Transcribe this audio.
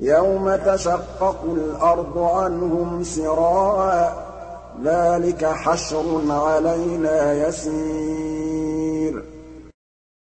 يَوْمَ تَشَقَّقُ الْأَرْضُ عَنْهُمْ سِرَاعًا ۚ ذَٰلِكَ حَشْرٌ عَلَيْنَا يَسِيرٌ